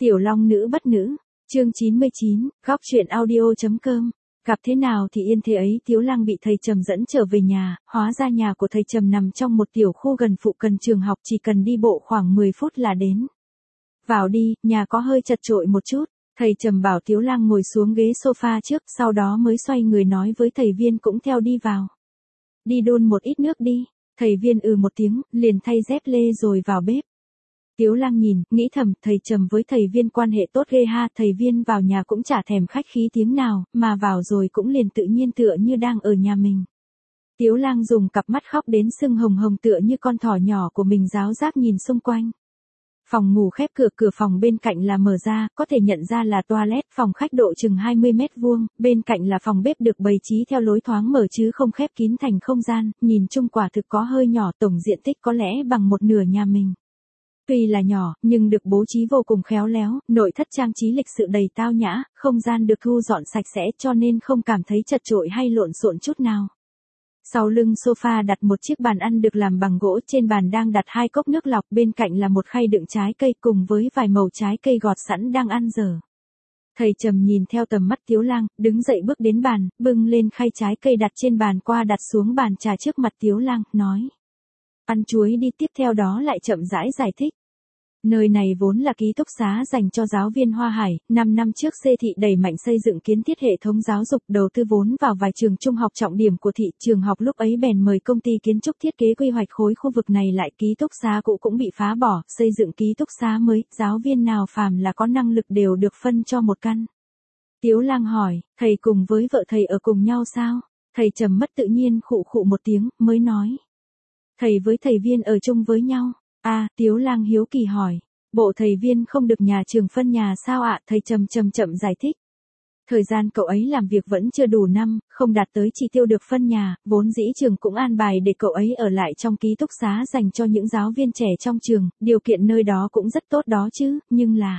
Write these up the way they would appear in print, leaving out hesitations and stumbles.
Tiểu Long nữ bất nữ, chương 99, góc truyện audio.com. Gặp thế nào thì yên thế ấy, Tiếu Lang bị thầy Trầm dẫn trở về nhà, hóa ra nhà của thầy Trầm nằm trong một tiểu khu gần phụ cận trường học, chỉ cần đi bộ khoảng 10 phút là đến. Vào đi, nhà có hơi chật chội một chút, thầy Trầm bảo Tiếu Lang ngồi xuống ghế sofa trước, sau đó mới xoay người nói với thầy Viên cũng theo đi vào. Đi đun một ít nước đi, thầy Viên một tiếng, liền thay dép lê rồi vào bếp. Tiếu Lang nhìn, nghĩ thầm, thầy Trầm với thầy Viên quan hệ tốt ghê ha, thầy Viên vào nhà cũng chả thèm khách khí tiếng nào, mà vào rồi cũng liền tự nhiên tựa như đang ở nhà mình. Tiếu Lang dùng cặp mắt khóc đến sưng hồng hồng tựa như con thỏ nhỏ của mình ráo rác nhìn xung quanh. Phòng ngủ khép cửa, cửa phòng bên cạnh là mở ra, có thể nhận ra là toilet, phòng khách độ chừng 20 mét vuông, bên cạnh là phòng bếp được bày trí theo lối thoáng mở chứ không khép kín thành không gian, nhìn chung quả thực có hơi nhỏ, tổng diện tích có lẽ bằng một nửa nhà mình. Tuy là nhỏ, nhưng được bố trí vô cùng khéo léo, nội thất trang trí lịch sự đầy tao nhã, không gian được thu dọn sạch sẽ cho nên không cảm thấy chật chội hay lộn xộn chút nào. Sau lưng sofa đặt một chiếc bàn ăn được làm bằng gỗ, trên bàn đang đặt 2 cốc nước lọc, bên cạnh là một khay đựng trái cây cùng với vài mẩu trái cây gọt sẵn đang ăn dở. Thầy Trầm nhìn theo tầm mắt Tiếu Lang, đứng dậy bước đến bàn, bưng lên khay trái cây đặt trên bàn qua đặt xuống bàn trà trước mặt Tiếu Lang, nói. Ăn chuối đi, tiếp theo đó lại chậm rãi giải thích. Nơi này vốn là ký túc xá dành cho giáo viên Hoa Hải, 5 năm trước Xê Thị đẩy mạnh xây dựng kiến thiết hệ thống giáo dục, đầu tư vốn vào vài trường trung học trọng điểm của thị, trường học lúc ấy bèn mời công ty kiến trúc thiết kế quy hoạch khối khu vực này lại, ký túc xá cũ cũng bị phá bỏ, xây dựng ký túc xá mới, giáo viên nào phàm là có năng lực đều được phân cho một căn. Tiếu Lang hỏi, thầy cùng với vợ thầy ở cùng nhau sao? Thầy Trầm mất tự nhiên khụ khụ một tiếng, mới nói. Thầy với thầy Viên ở chung với nhau. Tiếu Lang hiếu kỳ hỏi, bộ thầy Viên không được nhà trường phân nhà sao ạ? Thầy Trầm chậm giải thích. Thời gian cậu ấy làm việc vẫn chưa đủ năm, không đạt tới chỉ tiêu được phân nhà, vốn dĩ trường cũng an bài để cậu ấy ở lại trong ký túc xá dành cho những giáo viên trẻ trong trường, điều kiện nơi đó cũng rất tốt đó chứ, nhưng là...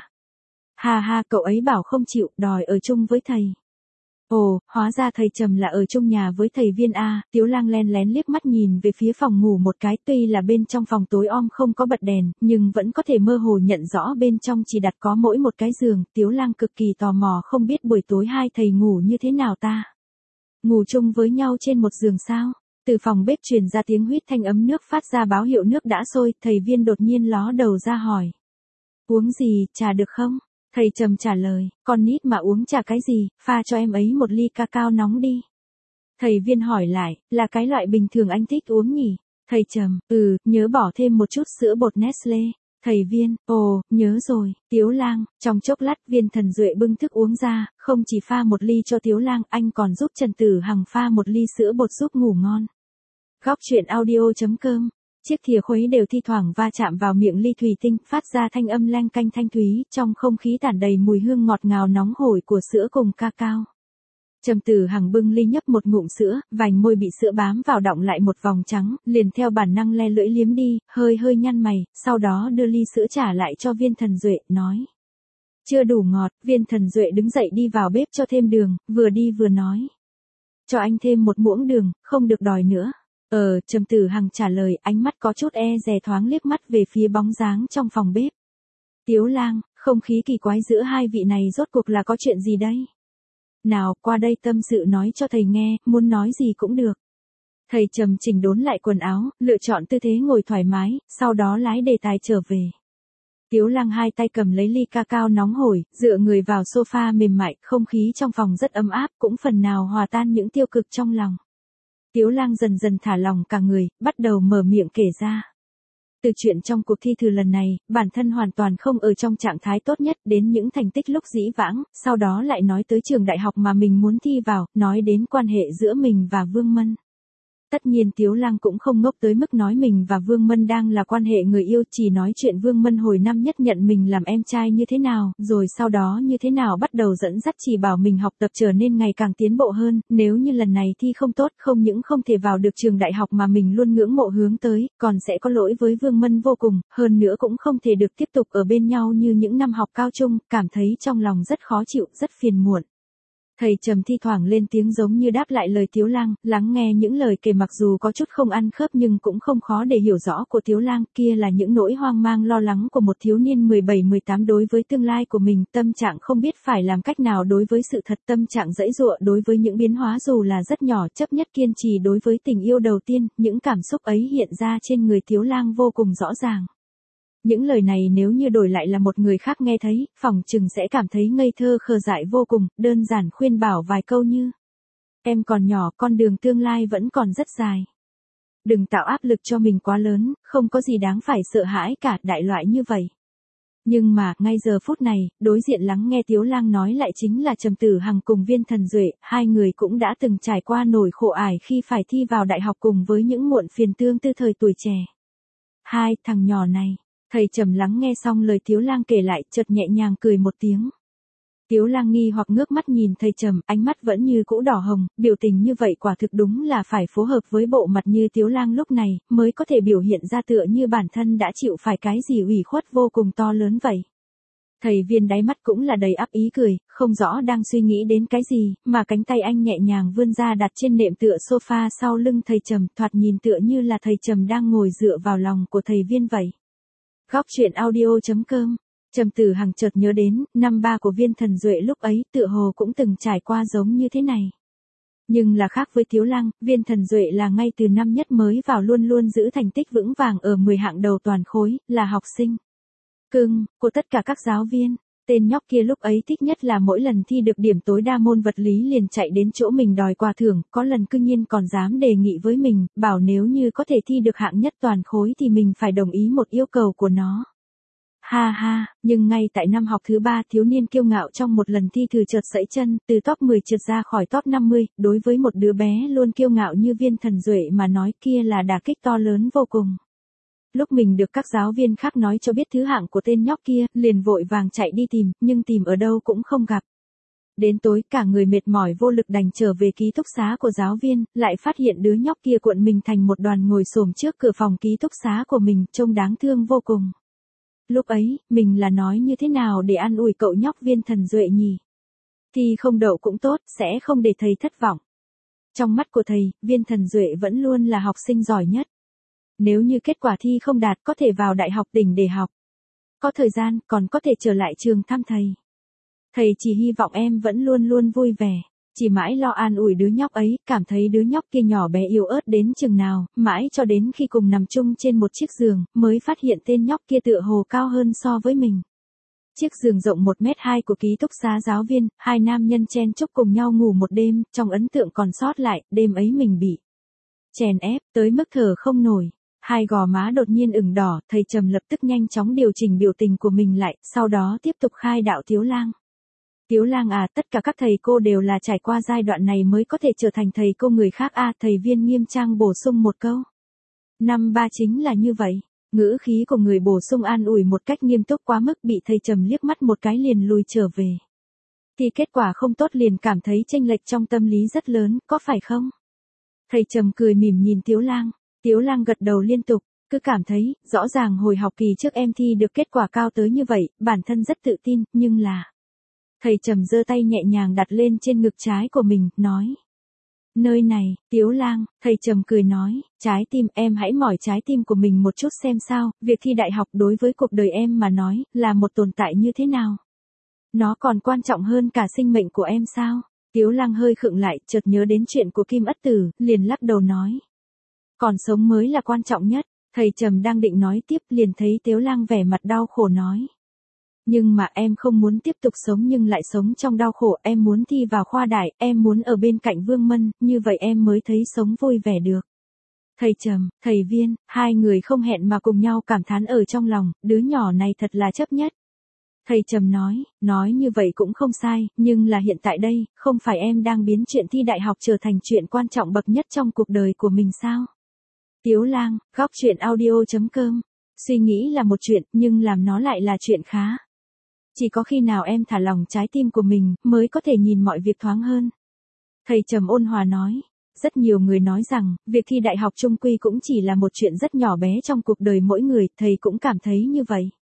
cậu ấy bảo không chịu, đòi ở chung với thầy. Ồ, hóa ra thầy Trầm là ở chung nhà với thầy Viên a. Tiếu Lang len lén liếc mắt nhìn về phía phòng ngủ một cái, tuy là bên trong phòng tối om không có bật đèn, nhưng vẫn có thể mơ hồ nhận rõ bên trong chỉ đặt có mỗi một cái giường. Tiếu Lang cực kỳ tò mò không biết buổi tối hai thầy ngủ như thế nào ta. Ngủ chung với nhau trên một giường sao? Từ phòng bếp truyền ra tiếng huýt, thanh ấm nước phát ra báo hiệu nước đã sôi, thầy Viên đột nhiên ló đầu ra hỏi. Uống gì, trà được không? Thầy Trầm trả lời, con nít mà uống trà cái gì, pha cho em ấy một ly cacao nóng đi. Thầy Viên hỏi lại, là cái loại bình thường anh thích uống nhỉ? Thầy Trầm, nhớ bỏ thêm một chút sữa bột Nestle. Thầy Viên, nhớ rồi. Tiếu Lang, trong chốc lát Viên Thần Duệ bưng thức uống ra, không chỉ pha một ly cho Tiếu Lang, anh còn giúp Trần Tử Hằng pha một ly sữa bột giúp ngủ ngon. Góc truyện audio.com. Chiếc thìa khuấy đều thi thoảng va chạm vào miệng ly thủy tinh, phát ra thanh âm leng canh thanh thúy, trong không khí tản đầy mùi hương ngọt ngào nóng hổi của sữa cùng cacao. Trầm Tử Hằng bưng ly nhấp một ngụm sữa, vành môi bị sữa bám vào đọng lại một vòng trắng, liền theo bản năng le lưỡi liếm đi, hơi nhăn mày, sau đó đưa ly sữa trả lại cho Viên Thần Duệ, nói. Chưa đủ ngọt. Viên Thần Duệ đứng dậy đi vào bếp cho thêm đường, vừa đi vừa nói. Cho anh thêm một muỗng đường, không được đòi nữa. Trầm Tử Hằng trả lời, ánh mắt có chút dè thoáng liếc mắt về phía bóng dáng trong phòng bếp. Tiếu Lang, không khí kỳ quái giữa hai vị này rốt cuộc là có chuyện gì đây? Nào, qua đây tâm sự nói cho thầy nghe, muốn nói gì cũng được. Thầy Trầm chỉnh đốn lại quần áo, lựa chọn tư thế ngồi thoải mái, sau đó lái đề tài trở về. Tiếu Lang hai tay cầm lấy ly cacao nóng hổi, dựa người vào sofa mềm mại, không khí trong phòng rất ấm áp, cũng phần nào hòa tan những tiêu cực trong lòng. Tiếu Lang dần dần thả lòng cả người, bắt đầu mở miệng kể ra. Từ chuyện trong cuộc thi thử lần này, bản thân hoàn toàn không ở trong trạng thái tốt nhất, đến những thành tích lúc dĩ vãng, sau đó lại nói tới trường đại học mà mình muốn thi vào, nói đến quan hệ giữa mình và Vương Mân. Tất nhiên Tiếu Lang cũng không ngốc tới mức nói mình và Vương Mân đang là quan hệ người yêu, chỉ nói chuyện Vương Mân hồi năm nhất nhận mình làm em trai như thế nào, rồi sau đó như thế nào bắt đầu dẫn dắt chỉ bảo mình học tập trở nên ngày càng tiến bộ hơn, nếu như lần này thi không tốt, không những không thể vào được trường đại học mà mình luôn ngưỡng mộ hướng tới, còn sẽ có lỗi với Vương Mân vô cùng, hơn nữa cũng không thể được tiếp tục ở bên nhau như những năm học cao trung, cảm thấy trong lòng rất khó chịu, rất phiền muộn. Thầy trầm thi thoảng lên tiếng giống như đáp lại lời Tiếu Lang, lắng nghe những lời kể mặc dù có chút không ăn khớp nhưng cũng không khó để hiểu rõ của Tiếu Lang, kia là những nỗi hoang mang lo lắng của một thiếu niên 17-18 đối với tương lai của mình, tâm trạng không biết phải làm cách nào đối với sự thật, tâm trạng giãy giụa đối với những biến hóa dù là rất nhỏ, chấp nhất kiên trì đối với tình yêu đầu tiên, những cảm xúc ấy hiện ra trên người Tiếu Lang vô cùng rõ ràng. Những lời này nếu như đổi lại là một người khác nghe thấy, phỏng chừng sẽ cảm thấy ngây thơ khờ dại vô cùng, đơn giản khuyên bảo vài câu như: em còn nhỏ, con đường tương lai vẫn còn rất dài. Đừng tạo áp lực cho mình quá lớn, không có gì đáng phải sợ hãi cả, đại loại như vậy. Nhưng mà, ngay giờ phút này, đối diện lắng nghe Tiếu Lang nói lại chính là Trầm Tử Hằng cùng Viên Thần Duệ, hai người cũng đã từng trải qua nỗi khổ ải khi phải thi vào đại học cùng với những muộn phiền tương tư thời tuổi trẻ. Hai thằng nhỏ này. Thầy trầm lắng nghe xong lời Tiếu Lang kể lại, chợt nhẹ nhàng cười một tiếng. Tiếu Lang nghi hoặc ngước mắt nhìn thầy trầm, ánh mắt vẫn như cũ đỏ hồng, biểu tình như vậy quả thực đúng là phải phối hợp với bộ mặt như Tiếu Lang lúc này, mới có thể biểu hiện ra tựa như bản thân đã chịu phải cái gì ủy khuất vô cùng to lớn vậy. Thầy Viên đáy mắt cũng là đầy ắp ý cười, không rõ đang suy nghĩ đến cái gì, mà cánh tay anh nhẹ nhàng vươn ra đặt trên nệm tựa sofa sau lưng thầy trầm, thoạt nhìn tựa như là thầy trầm đang ngồi dựa vào lòng của thầy Viên vậy. Góc truyện audio.com. Trầm Tử Hằng chợt nhớ đến, năm ba của Viên Thần Duệ lúc ấy tựa hồ cũng từng trải qua giống như thế này. Nhưng là khác với Tiếu Lang, Viên Thần Duệ là ngay từ năm nhất mới vào luôn luôn giữ thành tích vững vàng ở 10 hạng đầu toàn khối, là học sinh cưng của tất cả các giáo viên. Tên nhóc kia lúc ấy thích nhất là mỗi lần thi được điểm tối đa môn vật lý liền chạy đến chỗ mình đòi quà thưởng, có lần cư nhiên còn dám đề nghị với mình, bảo nếu như có thể thi được hạng nhất toàn khối thì mình phải đồng ý một yêu cầu của nó. Ha ha, nhưng ngay tại năm học thứ 3 thiếu niên kiêu ngạo trong một lần thi thử trượt sẫy chân, từ top 10 trượt ra khỏi top 50, đối với một đứa bé luôn kiêu ngạo như Viên Thần Duệ mà nói kia là đả kích to lớn vô cùng. Lúc mình được các giáo viên khác nói cho biết thứ hạng của tên nhóc kia, liền vội vàng chạy đi tìm, nhưng tìm ở đâu cũng không gặp. Đến tối cả người mệt mỏi vô lực đành trở về ký túc xá của giáo viên, lại phát hiện đứa nhóc kia cuộn mình thành một đoàn ngồi xổm trước cửa phòng ký túc xá của mình, trông đáng thương vô cùng. Lúc ấy, mình là nói như thế nào để an ủi cậu nhóc Viên Thần Duệ nhỉ? Thì không đậu cũng tốt, sẽ không để thầy thất vọng. Trong mắt của thầy, Viên Thần Duệ vẫn luôn là học sinh giỏi nhất. Nếu như kết quả thi không đạt có thể vào đại học tỉnh để học. Có thời gian còn có thể trở lại trường thăm thầy. Thầy chỉ hy vọng em vẫn luôn luôn vui vẻ. Chỉ mãi lo an ủi đứa nhóc ấy, cảm thấy đứa nhóc kia nhỏ bé yếu ớt đến chừng nào, mãi cho đến khi cùng nằm chung trên một chiếc giường, mới phát hiện tên nhóc kia tựa hồ cao hơn so với mình. Chiếc giường rộng 1m2 của ký túc xá giáo viên, hai nam nhân chen chúc cùng nhau ngủ một đêm, trong ấn tượng còn sót lại, đêm ấy mình bị chèn ép, tới mức thở không nổi. Hai gò má đột nhiên ửng đỏ, thầy trầm lập tức nhanh chóng điều chỉnh biểu tình của mình lại, sau đó tiếp tục khai đạo Tiếu Lang. Tiếu Lang à, tất cả các thầy cô đều là trải qua giai đoạn này mới có thể trở thành thầy cô người khác à, thầy Viên nghiêm trang bổ sung một câu. Năm ba chính là như vậy, ngữ khí của người bổ sung an ủi một cách nghiêm túc quá mức bị thầy trầm liếc mắt một cái liền lùi trở về. Thì kết quả không tốt liền cảm thấy chênh lệch trong tâm lý rất lớn, có phải không? Thầy trầm cười mỉm nhìn Tiếu Lang. Tiếu Lang gật đầu liên tục, cứ cảm thấy, rõ ràng hồi học kỳ trước em thi được kết quả cao tới như vậy, bản thân rất tự tin, nhưng là... Thầy trầm giơ tay nhẹ nhàng đặt lên trên ngực trái của mình, nói. Nơi này, Tiếu Lang, thầy trầm cười nói, trái tim em hãy mỏi trái tim của mình một chút xem sao, việc thi đại học đối với cuộc đời em mà nói, là một tồn tại như thế nào. Nó còn quan trọng hơn cả sinh mệnh của em sao? Tiếu Lang hơi khựng lại, chợt nhớ đến chuyện của Kim Ất Tử, liền lắc đầu nói. Còn sống mới là quan trọng nhất, thầy trầm đang định nói tiếp liền thấy Tiếu Lang vẻ mặt đau khổ nói. Nhưng mà em không muốn tiếp tục sống nhưng lại sống trong đau khổ, em muốn thi vào khoa đại, em muốn ở bên cạnh Vương Mân, như vậy em mới thấy sống vui vẻ được. Thầy Trầm, thầy Viên, hai người không hẹn mà cùng nhau cảm thán ở trong lòng, đứa nhỏ này thật là chấp nhất. Thầy Trầm nói như vậy cũng không sai, nhưng là hiện tại đây, không phải em đang biến chuyện thi đại học trở thành chuyện quan trọng bậc nhất trong cuộc đời của mình sao? Tiếu Lang, góc truyện audio.com. Suy nghĩ là một chuyện, nhưng làm nó lại là chuyện khá. Chỉ có khi nào em thả lòng trái tim của mình, mới có thể nhìn mọi việc thoáng hơn. Thầy Trầm ôn hòa nói. Rất nhiều người nói rằng, việc thi đại học chung quy cũng chỉ là một chuyện rất nhỏ bé trong cuộc đời mỗi người, thầy cũng cảm thấy như vậy.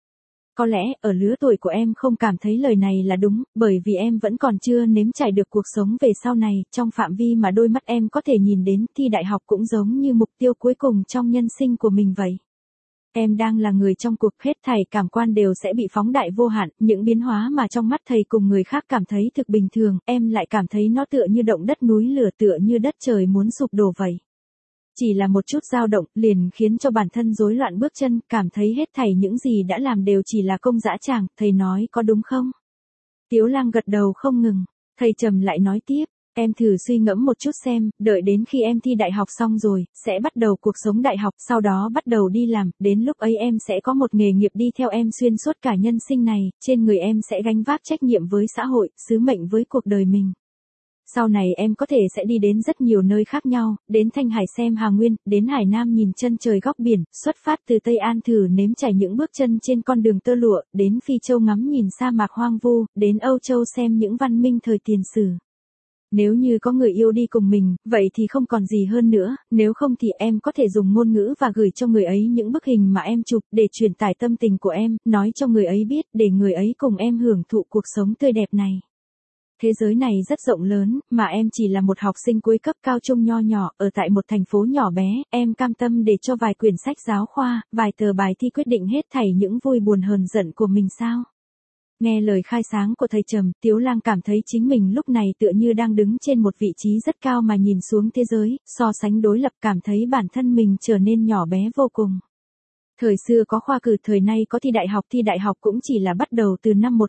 Có lẽ, ở lứa tuổi của em không cảm thấy lời này là đúng, bởi vì em vẫn còn chưa nếm trải được cuộc sống về sau này, trong phạm vi mà đôi mắt em có thể nhìn đến, thi đại học cũng giống như mục tiêu cuối cùng trong nhân sinh của mình vậy. Em đang là người trong cuộc, hết thảy cảm quan đều sẽ bị phóng đại vô hạn, những biến hóa mà trong mắt thầy cùng người khác cảm thấy thực bình thường, em lại cảm thấy nó tựa như động đất núi lửa, tựa như đất trời muốn sụp đổ vậy. Chỉ là một chút dao động, liền khiến cho bản thân rối loạn bước chân, cảm thấy hết thảy những gì đã làm đều chỉ là công dã tràng, thầy nói có đúng không? Tiếu Lang gật đầu không ngừng, thầy trầm lại nói tiếp, em thử suy ngẫm một chút xem, đợi đến khi em thi đại học xong rồi, sẽ bắt đầu cuộc sống đại học, sau đó bắt đầu đi làm, đến lúc ấy em sẽ có một nghề nghiệp đi theo em xuyên suốt cả nhân sinh này, trên người em sẽ gánh vác trách nhiệm với xã hội, sứ mệnh với cuộc đời mình. Sau này em có thể sẽ đi đến rất nhiều nơi khác nhau, đến Thanh Hải xem Hà Nguyên, đến Hải Nam nhìn chân trời góc biển, xuất phát từ Tây An thử nếm trải những bước chân trên con đường tơ lụa, đến Phi Châu ngắm nhìn sa mạc hoang vu, đến Âu Châu xem những văn minh thời tiền sử. Nếu như có người yêu đi cùng mình, vậy thì không còn gì hơn nữa, nếu không thì em có thể dùng ngôn ngữ và gửi cho người ấy những bức hình mà em chụp để truyền tải tâm tình của em, nói cho người ấy biết để người ấy cùng em hưởng thụ cuộc sống tươi đẹp này. Thế giới này rất rộng lớn, mà em chỉ là một học sinh cuối cấp cao trung nho nhỏ, ở tại một thành phố nhỏ bé, em cam tâm để cho vài quyển sách giáo khoa, vài tờ bài thi quyết định hết thảy những vui buồn hờn giận của mình sao? Nghe lời khai sáng của thầy Trầm, Tiếu Lang cảm thấy chính mình lúc này tựa như đang đứng trên một vị trí rất cao mà nhìn xuống thế giới, so sánh đối lập, cảm thấy bản thân mình trở nên nhỏ bé vô cùng. Thời xưa có khoa cử, thời nay có thi đại học cũng chỉ là bắt đầu từ năm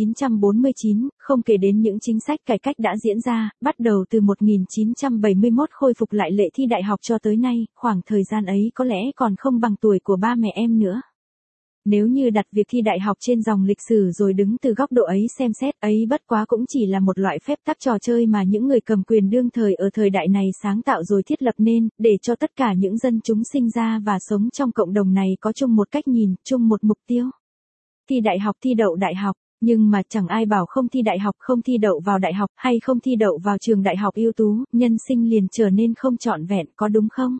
1949, không kể đến những chính sách cải cách đã diễn ra, bắt đầu từ 1971 khôi phục lại lệ thi đại học cho tới nay, khoảng thời gian ấy có lẽ còn không bằng tuổi của ba mẹ em nữa. Nếu như đặt việc thi đại học trên dòng lịch sử rồi đứng từ góc độ ấy xem xét, ấy bất quá cũng chỉ là một loại phép tắc trò chơi mà những người cầm quyền đương thời ở thời đại này sáng tạo rồi thiết lập nên, để cho tất cả những dân chúng sinh ra và sống trong cộng đồng này có chung một cách nhìn, chung một mục tiêu. Thi đại học, thi đậu đại học, nhưng mà chẳng ai bảo không thi đại học, không thi đậu vào đại học, hay không thi đậu vào trường đại học ưu tú, nhân sinh liền trở nên không trọn vẹn, có đúng không?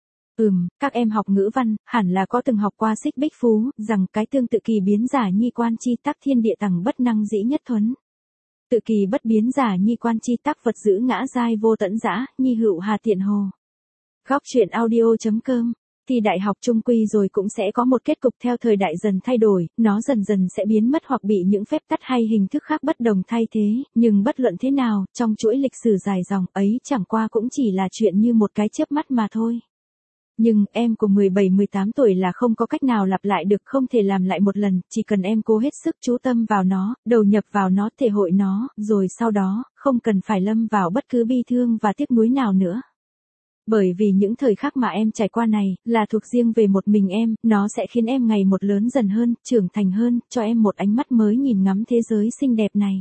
Các em học ngữ văn, hẳn là có từng học qua Xích Bích Phú, rằng cái tương tự kỳ biến giả nhi quan chi tắc thiên địa tằng bất năng dĩ nhất thuấn. Tự kỳ bất biến giả nhi quan chi tắc vật giữ ngã giai vô tẫn dã, nhi hữu hà tiện hồ. Góc truyện audio.com. Thi đại học chung quy rồi cũng sẽ có một kết cục theo thời đại dần thay đổi, nó dần dần sẽ biến mất hoặc bị những phép tắc hay hình thức khác bất đồng thay thế, nhưng bất luận thế nào, trong chuỗi lịch sử dài dòng ấy chẳng qua cũng chỉ là chuyện như một cái chớp mắt mà thôi. Nhưng, em của 17-18 tuổi là không có cách nào lặp lại được, không thể làm lại một lần, chỉ cần em cố hết sức chú tâm vào nó, đầu nhập vào nó, thể hội nó, rồi sau đó, không cần phải lâm vào bất cứ bi thương và tiếc nuối nào nữa. Bởi vì những thời khắc mà em trải qua này, là thuộc riêng về một mình em, nó sẽ khiến em ngày một lớn dần hơn, trưởng thành hơn, cho em một ánh mắt mới nhìn ngắm thế giới xinh đẹp này.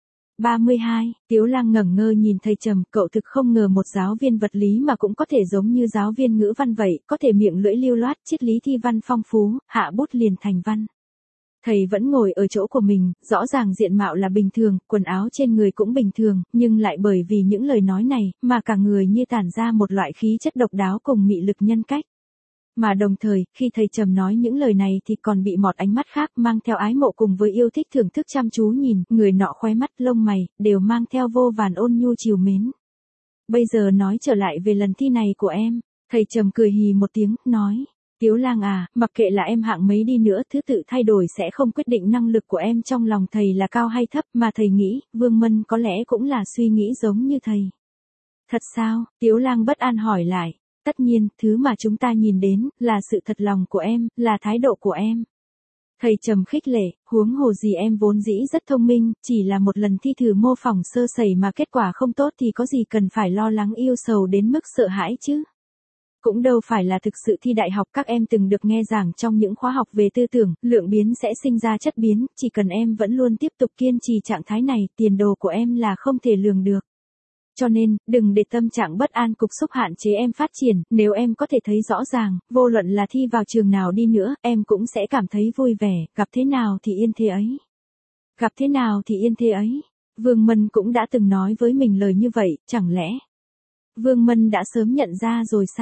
32, Tiếu Lang ngẩn ngơ nhìn thầy Trầm, cậu thực không ngờ một giáo viên vật lý mà cũng có thể giống như giáo viên ngữ văn vậy, có thể miệng lưỡi lưu loát, triết lý thi văn phong phú, hạ bút liền thành văn. Thầy vẫn ngồi ở chỗ của mình, rõ ràng diện mạo là bình thường, quần áo trên người cũng bình thường, nhưng lại bởi vì những lời nói này, mà cả người như tản ra một loại khí chất độc đáo cùng mị lực nhân cách. Mà đồng thời, khi thầy Trầm nói những lời này thì còn bị một ánh mắt khác mang theo ái mộ cùng với yêu thích thưởng thức chăm chú nhìn, người nọ khóe mắt lông mày, đều mang theo vô vàn ôn nhu trìu mến. Bây giờ nói trở lại về lần thi này của em, thầy Trầm cười hì một tiếng, nói, Tiếu Lang à, mặc kệ là em hạng mấy đi nữa, thứ tự thay đổi sẽ không quyết định năng lực của em trong lòng thầy là cao hay thấp, mà thầy nghĩ, Vương Mân có lẽ cũng là suy nghĩ giống như thầy. Thật sao? Tiếu Lang bất an hỏi lại. Tất nhiên, thứ mà chúng ta nhìn đến, là sự thật lòng của em, là thái độ của em. Thầy Trầm khích lệ, huống hồ gì em vốn dĩ rất thông minh, chỉ là một lần thi thử mô phỏng sơ sẩy mà kết quả không tốt thì có gì cần phải lo lắng yêu sầu đến mức sợ hãi chứ. Cũng đâu phải là thực sự thi đại học, các em từng được nghe giảng trong những khóa học về tư tưởng, lượng biến sẽ sinh ra chất biến, chỉ cần em vẫn luôn tiếp tục kiên trì trạng thái này, tiền đồ của em là không thể lường được. Cho nên, đừng để tâm trạng bất an cục xúc hạn chế em phát triển, nếu em có thể thấy rõ ràng, vô luận là thi vào trường nào đi nữa, em cũng sẽ cảm thấy vui vẻ, gặp thế nào thì yên thế ấy. Gặp thế nào thì yên thế ấy. Vương Mân cũng đã từng nói với mình lời như vậy, chẳng lẽ Vương Mân đã sớm nhận ra rồi sao?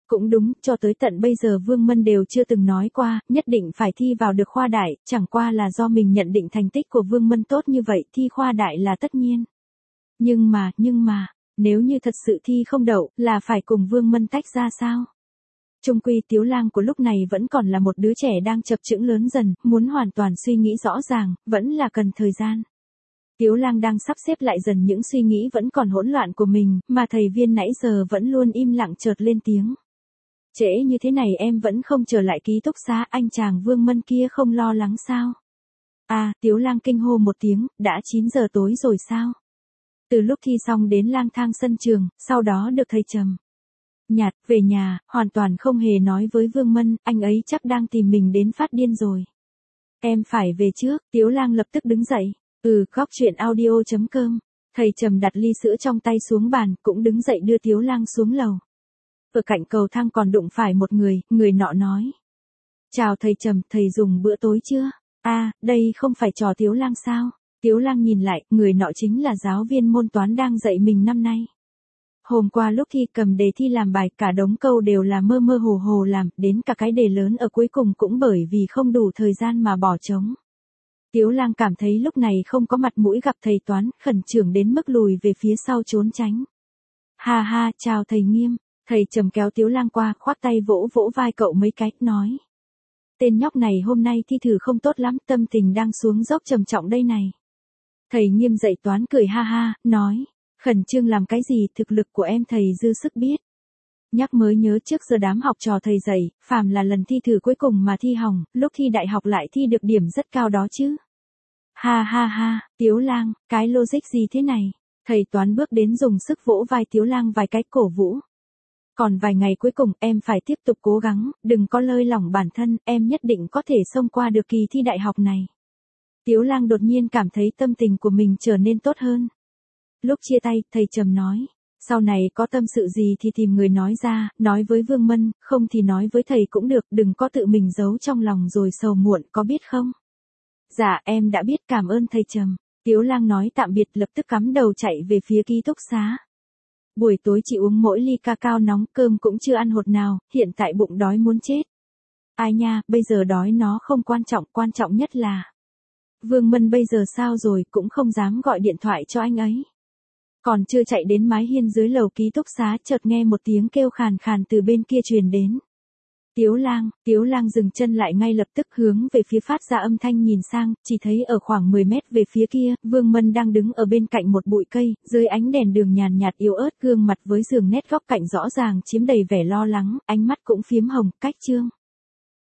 Cũng đúng, cho tới tận bây giờ Vương Mân đều chưa từng nói qua, nhất định phải thi vào được khoa đại, chẳng qua là do mình nhận định thành tích của Vương Mân tốt như vậy, thi khoa đại là tất nhiên. Nhưng mà, nếu như thật sự thi không đậu, là phải cùng Vương Mân tách ra sao? Chung quy Tiếu Lang của lúc này vẫn còn là một đứa trẻ đang chập chững lớn dần, muốn hoàn toàn suy nghĩ rõ ràng, vẫn là cần thời gian. Tiếu Lang đang sắp xếp lại dần những suy nghĩ vẫn còn hỗn loạn của mình, mà thầy Viên nãy giờ vẫn luôn im lặng chợt lên tiếng. Trễ như thế này em vẫn không trở lại ký túc xá, anh chàng Vương Mân kia không lo lắng sao? À, Tiếu Lang kinh hô một tiếng, đã 9 giờ tối rồi sao? Từ lúc thi xong đến lang thang sân trường, sau đó được thầy Trầm nhạt về nhà, hoàn toàn không hề nói với Vương Mân, anh ấy chắc đang tìm mình đến phát điên rồi. Em phải về trước, Tiếu Lang lập tức đứng dậy. Góc chuyện audio.com. Thầy Trầm đặt ly sữa trong tay xuống bàn, cũng đứng dậy đưa Tiếu Lang xuống lầu. Ở cạnh cầu thang còn đụng phải một người, người nọ nói. Chào thầy Trầm, thầy dùng bữa tối chưa? À, đây không phải trò Tiếu Lang sao? Tiếu Lang nhìn lại, người nọ chính là giáo viên môn toán đang dạy mình năm nay. Hôm qua lúc thi cầm đề thi làm bài, cả đống câu đều là mơ mơ hồ hồ làm, đến cả cái đề lớn ở cuối cùng cũng bởi vì không đủ thời gian mà bỏ trống. Tiếu Lang cảm thấy lúc này không có mặt mũi gặp thầy toán, khẩn trương đến mức lùi về phía sau trốn tránh. Ha ha, chào thầy Nghiêm. Thầy Trầm kéo Tiếu Lang qua, khoác tay vỗ vỗ vai cậu mấy cái, nói. Tên nhóc này hôm nay thi thử không tốt lắm, tâm tình đang xuống dốc trầm trọng đây này. Thầy Nghiêm dạy toán cười ha ha, nói. Khẩn trương làm cái gì, thực lực của em thầy dư sức biết. Nhắc mới nhớ trước giờ đám học trò thầy dạy, phàm là lần thi thử cuối cùng mà thi hỏng, lúc thi đại học lại thi được điểm rất cao đó chứ. Ha ha ha, Tiếu Lang, cái logic gì thế này? Thầy toán bước đến dùng sức vỗ vai Tiếu Lang vài cái cổ vũ. Còn vài ngày cuối cùng em phải tiếp tục cố gắng, đừng có lơi lỏng bản thân, em nhất định có thể xông qua được kỳ thi đại học này. Tiếu Lang đột nhiên cảm thấy tâm tình của mình trở nên tốt hơn. Lúc chia tay, thầy Trầm nói. Sau này có tâm sự gì thì tìm người nói ra, nói với Vương Mân, không thì nói với thầy cũng được, đừng có tự mình giấu trong lòng rồi sầu muộn, có biết không? Dạ, em đã biết, cảm ơn thầy Trầm. Tiếu Lang nói tạm biệt, lập tức cắm đầu chạy về phía ký túc xá. Buổi tối chỉ uống mỗi ly cacao nóng, cơm cũng chưa ăn hột nào, hiện tại bụng đói muốn chết. Ai nha, bây giờ đói nó không quan trọng nhất là Vương Mân bây giờ sao rồi, cũng không dám gọi điện thoại cho anh ấy. Còn chưa chạy đến mái hiên dưới lầu ký túc xá, chợt nghe một tiếng kêu khàn khàn từ bên kia truyền đến. Tiếu Lang dừng chân lại ngay lập tức hướng về phía phát ra âm thanh nhìn sang, chỉ thấy ở khoảng 10 mét về phía kia, Vương Mân đang đứng ở bên cạnh một bụi cây, dưới ánh đèn đường nhàn nhạt yếu ớt, gương mặt với đường nét góc cạnh rõ ràng chiếm đầy vẻ lo lắng, ánh mắt cũng phiếm hồng, cách trương.